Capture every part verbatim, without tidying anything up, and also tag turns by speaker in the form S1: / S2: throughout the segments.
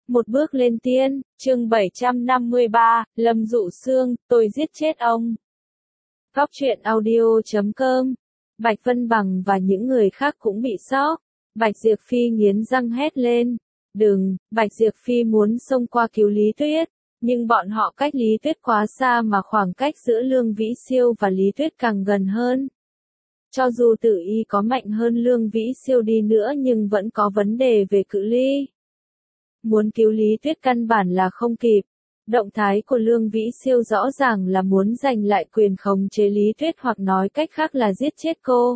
S1: Một bước lên tiên, chương bảy trăm năm mươi ba, Lâm Dụ Sương, tôi giết chết ông. Góc truyện audio chấm com. Bạch Vân Bằng và những người khác cũng bị sốc. Bạch Diệp Phi nghiến răng hét lên. Đừng, Bạch Diệp Phi muốn xông qua cứu Lý Tuyết, nhưng bọn họ cách Lý Tuyết quá xa mà khoảng cách giữa Lương Vĩ Siêu và Lý Tuyết càng gần hơn. Cho dù Tử Y có mạnh hơn Lương Vĩ Siêu đi nữa nhưng vẫn có vấn đề về cự ly. Muốn cứu Lý Tuyết căn bản là không kịp. Động thái của Lương Vĩ Siêu rõ ràng là muốn giành lại quyền khống chế Lý Tuyết hoặc nói cách khác là giết chết cô.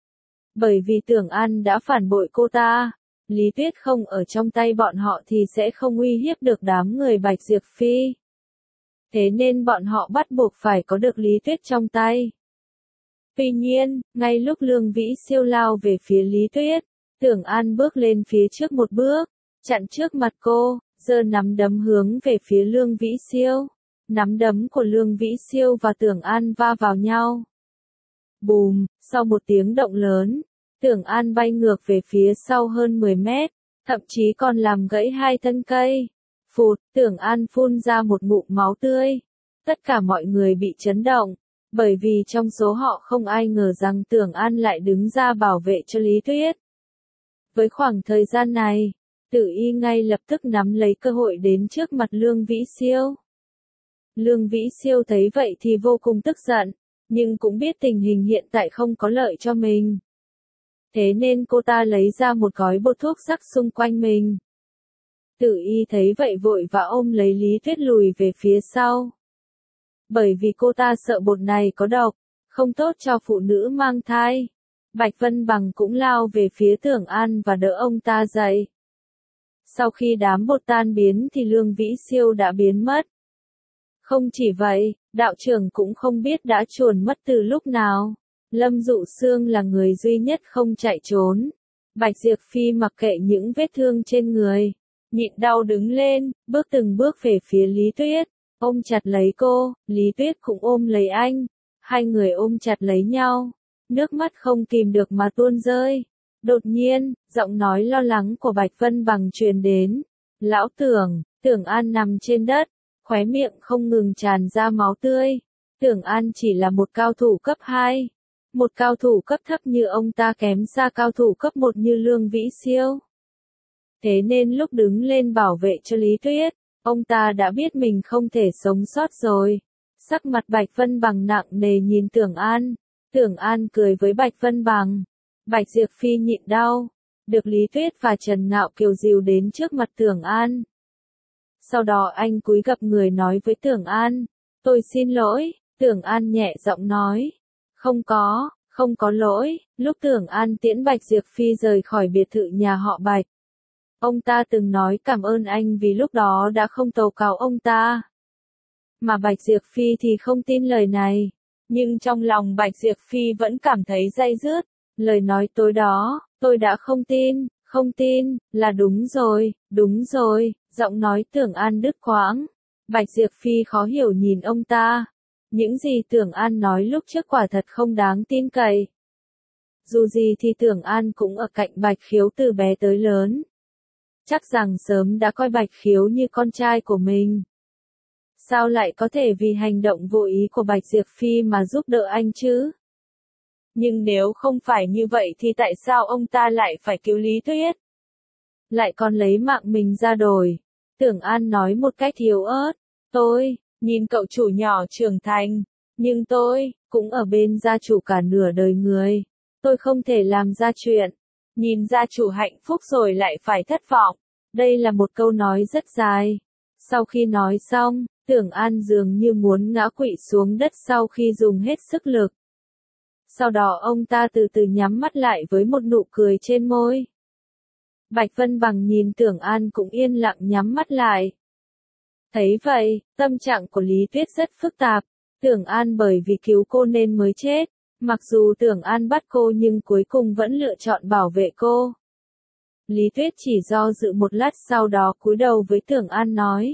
S1: Bởi vì Tưởng An đã phản bội cô ta, Lý Tuyết không ở trong tay bọn họ thì sẽ không uy hiếp được đám người Bạch Diệp Phi. Thế nên bọn họ bắt buộc phải có được Lý Tuyết trong tay. Tuy nhiên, ngay lúc Lương Vĩ Siêu lao về phía Lý Tuyết, Tưởng An bước lên phía trước một bước, chặn trước mặt cô, giơ nắm đấm hướng về phía Lương Vĩ Siêu. Nắm đấm của Lương Vĩ Siêu và Tưởng An va vào nhau. Bùm, sau một tiếng động lớn, Tưởng An bay ngược về phía sau hơn mười mét, thậm chí còn làm gãy hai thân cây. Phụt, Tưởng An phun ra một ngụm máu tươi. Tất cả mọi người bị chấn động, bởi vì trong số họ không ai ngờ rằng Tưởng An lại đứng ra bảo vệ cho Lý Tuyết. Với khoảng thời gian này, Tử Y ngay lập tức nắm lấy cơ hội đến trước mặt Lương Vĩ Siêu. Lương Vĩ Siêu thấy vậy thì vô cùng tức giận, nhưng cũng biết tình hình hiện tại không có lợi cho mình. Thế nên cô ta lấy ra một gói bột thuốc sắc xung quanh mình. Tử Y thấy vậy vội và ôm lấy Lý Tuyết lùi về phía sau. Bởi vì cô ta sợ bột này có độc, không tốt cho phụ nữ mang thai. Bạch Vân Bằng cũng lao về phía Tưởng An và đỡ ông ta dậy. Sau khi đám bột tan biến thì Lương Vĩ Siêu đã biến mất. Không chỉ vậy, đạo trưởng cũng không biết đã chuồn mất từ lúc nào. Lâm Dụ Sương là người duy nhất không chạy trốn. Bạch Diệp Phi mặc kệ những vết thương trên người, nhịn đau đứng lên, bước từng bước về phía Lý Tuyết, ôm chặt lấy cô. Lý Tuyết cũng ôm lấy anh. Hai người ôm chặt lấy nhau, nước mắt không kìm được mà tuôn rơi. Đột nhiên, giọng nói lo lắng của Bạch Vân Bằng truyền đến. Lão Tưởng, Tưởng An nằm trên đất, khóe miệng không ngừng tràn ra máu tươi. Tưởng An chỉ là một cao thủ cấp hai. Một cao thủ cấp thấp như ông ta kém xa cao thủ cấp một như Lương Vĩ Siêu. Thế nên lúc đứng lên bảo vệ cho Lý Tuyết, ông ta đã biết mình không thể sống sót rồi. Sắc mặt Bạch Vân Bằng nặng nề nhìn Tưởng An. Tưởng An cười với Bạch Vân Bằng. Bạch Diệp Phi nhịn đau, được Lý Tuyết và Trần Ngạo Kiều dìu đến trước mặt Tưởng An. Sau đó anh cúi gập người nói với Tưởng An, tôi xin lỗi. Tưởng An nhẹ giọng nói, không có, không có lỗi. Lúc Tưởng An tiễn Bạch Diệp Phi rời khỏi biệt thự nhà họ Bạch, ông ta từng nói cảm ơn anh vì lúc đó đã không tố cáo ông ta. Mà Bạch Diệp Phi thì không tin lời này, nhưng trong lòng Bạch Diệp Phi vẫn cảm thấy day dứt. Lời nói tối đó, tôi đã không tin, không tin, là đúng rồi, đúng rồi. Giọng nói Tưởng An đứt quãng. Bạch Diệp Phi khó hiểu nhìn ông ta. Những gì Tưởng An nói lúc trước quả thật không đáng tin cậy. Dù gì thì Tưởng An cũng ở cạnh Bạch Khiếu từ bé tới lớn. Chắc rằng sớm đã coi Bạch Khiếu như con trai của mình. Sao lại có thể vì hành động vô ý của Bạch Diệp Phi mà giúp đỡ anh chứ? Nhưng nếu không phải như vậy thì tại sao ông ta lại phải cứu Lý Tuyết? Lại còn lấy mạng mình ra đổi. Tưởng An nói một cách yếu ớt. Tôi, nhìn cậu chủ nhỏ trưởng thành, nhưng tôi, cũng ở bên gia chủ cả nửa đời người. Tôi không thể làm ra chuyện. Nhìn gia chủ hạnh phúc rồi lại phải thất vọng. Đây là một câu nói rất dài. Sau khi nói xong, Tưởng An dường như muốn ngã quỵ xuống đất sau khi dùng hết sức lực. Sau đó ông ta từ từ nhắm mắt lại với một nụ cười trên môi. Bạch Vân Bằng nhìn Tưởng An cũng yên lặng nhắm mắt lại. Thấy vậy, tâm trạng của Lý Tuyết rất phức tạp. Tưởng An bởi vì cứu cô nên mới chết. Mặc dù Tưởng An bắt cô nhưng cuối cùng vẫn lựa chọn bảo vệ cô. Lý Tuyết chỉ do dự một lát sau đó cúi đầu với Tưởng An nói.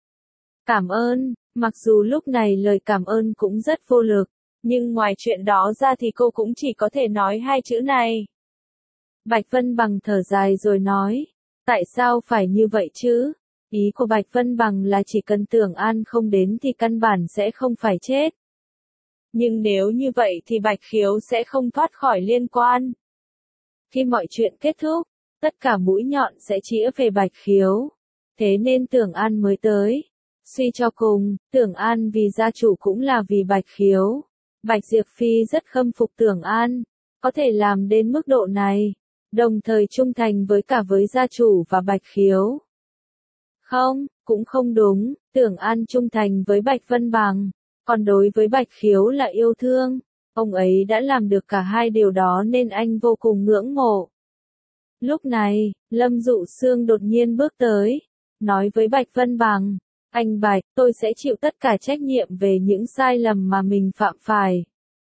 S1: Cảm ơn. Mặc dù lúc này lời cảm ơn cũng rất vô lực. Nhưng ngoài chuyện đó ra thì cô cũng chỉ có thể nói hai chữ này. Bạch Vân Bằng thở dài rồi nói, tại sao phải như vậy chứ? Ý của Bạch Vân Bằng là chỉ cần Tưởng An không đến thì căn bản sẽ không phải chết. Nhưng nếu như vậy thì Bạch Khiếu sẽ không thoát khỏi liên quan. Khi mọi chuyện kết thúc, tất cả mũi nhọn sẽ chĩa về Bạch Khiếu. Thế nên Tưởng An mới tới. Suy cho cùng, Tưởng An vì gia chủ cũng là vì Bạch Khiếu. Bạch Diệp Phi rất khâm phục Tưởng An, có thể làm đến mức độ này, đồng thời trung thành với cả với gia chủ và Bạch Khiếu. Không, cũng không đúng, Tưởng An trung thành với Bạch Vân Bằng, còn đối với Bạch Khiếu là yêu thương. Ông ấy đã làm được cả hai điều đó nên anh vô cùng ngưỡng mộ. Lúc này, Lâm Dụ Sương đột nhiên bước tới, nói với Bạch Vân Bằng, anh Bạch, tôi sẽ chịu tất cả trách nhiệm về những sai lầm mà mình phạm phải.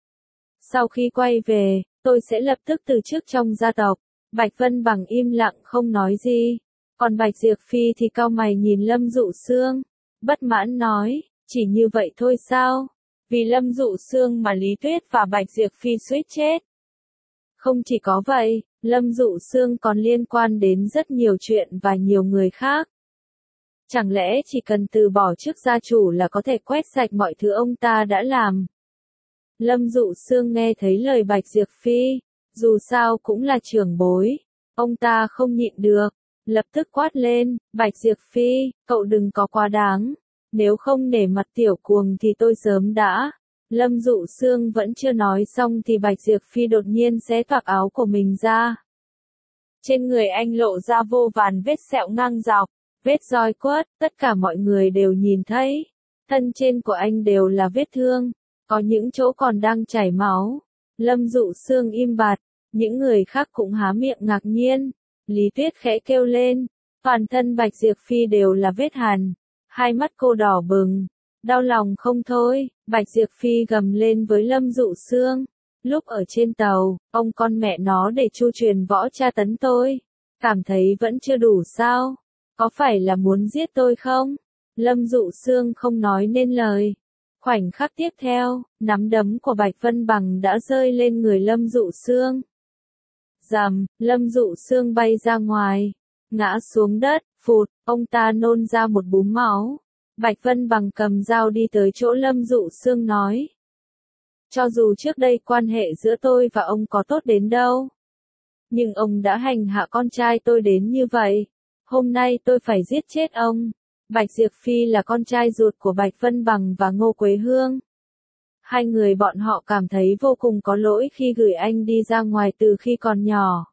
S1: Sau khi quay về, tôi sẽ lập tức từ chức trong gia tộc. Bạch Vân Bằng im lặng không nói gì, còn Bạch Diệp Phi thì cau mày nhìn Lâm Dụ Sương, bất mãn nói, chỉ như vậy thôi sao? Vì Lâm Dụ Sương mà Lý Tuyết và Bạch Diệp Phi suýt chết. Không chỉ có vậy, Lâm Dụ Sương còn liên quan đến rất nhiều chuyện và nhiều người khác. Chẳng lẽ chỉ cần từ bỏ chức gia chủ là có thể quét sạch mọi thứ ông ta đã làm? Lâm Dụ Sương nghe thấy lời Bạch Diệp Phi, dù sao cũng là trưởng bối, ông ta không nhịn được, lập tức quát lên, Bạch Diệp Phi, cậu đừng có quá đáng, nếu không nể mặt tiểu cuồng thì tôi sớm đã. Lâm Dụ Sương vẫn chưa nói xong thì Bạch Diệp Phi đột nhiên xé toạc áo của mình ra. Trên người anh lộ ra vô vàn vết sẹo ngang dọc, vết roi quất, tất cả mọi người đều nhìn thấy. Thân trên của anh đều là vết thương, có những chỗ còn đang chảy máu. Lâm Dụ Sương im bặt, những người khác cũng há miệng ngạc nhiên. Lý Tuyết khẽ kêu lên, toàn thân Bạch Diệp Phi đều là vết hằn, hai mắt cô đỏ bừng, đau lòng không thôi. Bạch Diệp Phi gầm lên với Lâm Dụ Sương, lúc ở trên tàu, ông con mẹ nó để chu truyền võ tra tấn tôi, cảm thấy vẫn chưa đủ sao? Có phải là muốn giết tôi không? Lâm Dụ Sương không nói nên lời. Khoảnh khắc tiếp theo, nắm đấm của Bạch Vân Bằng đã rơi lên người Lâm Dụ Sương. Rầm, Lâm Dụ Sương bay ra ngoài, ngã xuống đất, phụt, ông ta nôn ra một búng máu. Bạch Vân Bằng cầm dao đi tới chỗ Lâm Dụ Sương nói. Cho dù trước đây quan hệ giữa tôi và ông có tốt đến đâu, nhưng ông đã hành hạ con trai tôi đến như vậy. Hôm nay tôi phải giết chết ông. Bạch Diệp Phi là con trai ruột của Bạch Vân Bằng và Ngô Quế Hương. Hai người bọn họ cảm thấy vô cùng có lỗi khi gửi anh đi ra ngoài từ khi còn nhỏ.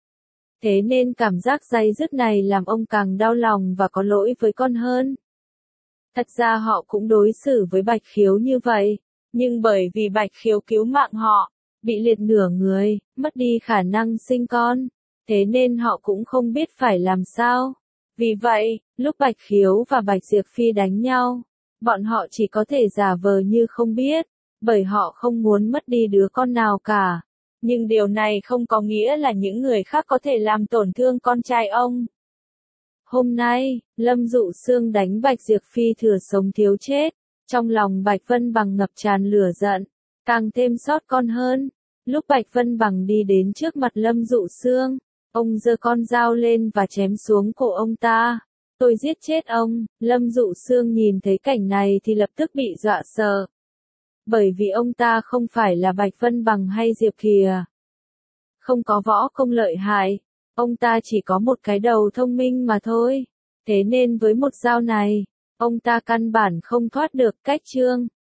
S1: Thế nên cảm giác day dứt này làm ông càng đau lòng và có lỗi với con hơn. Thật ra họ cũng đối xử với Bạch Khiếu như vậy, nhưng bởi vì Bạch Khiếu cứu mạng họ, bị liệt nửa người, mất đi khả năng sinh con, thế nên họ cũng không biết phải làm sao. Vì vậy, lúc Bạch Khiếu và Bạch Diệp Phi đánh nhau, bọn họ chỉ có thể giả vờ như không biết, bởi họ không muốn mất đi đứa con nào cả. Nhưng điều này không có nghĩa là những người khác có thể làm tổn thương con trai ông. Hôm nay, Lâm Dụ Sương đánh Bạch Diệp Phi thừa sống thiếu chết, trong lòng Bạch Vân Bằng ngập tràn lửa giận, càng thêm xót con hơn. Lúc Bạch Vân Bằng đi đến trước mặt Lâm Dụ Sương, ông giơ con dao lên và chém xuống cổ ông ta. Tôi giết chết ông. Lâm Dụ Sương nhìn thấy cảnh này thì lập tức bị dọa sợ. Bởi vì ông ta không phải là Bạch Vân Bằng hay Diệp Kìa. Không có võ công lợi hại, ông ta chỉ có một cái đầu thông minh mà thôi. Thế nên với một dao này, ông ta căn bản không thoát được. Cách chương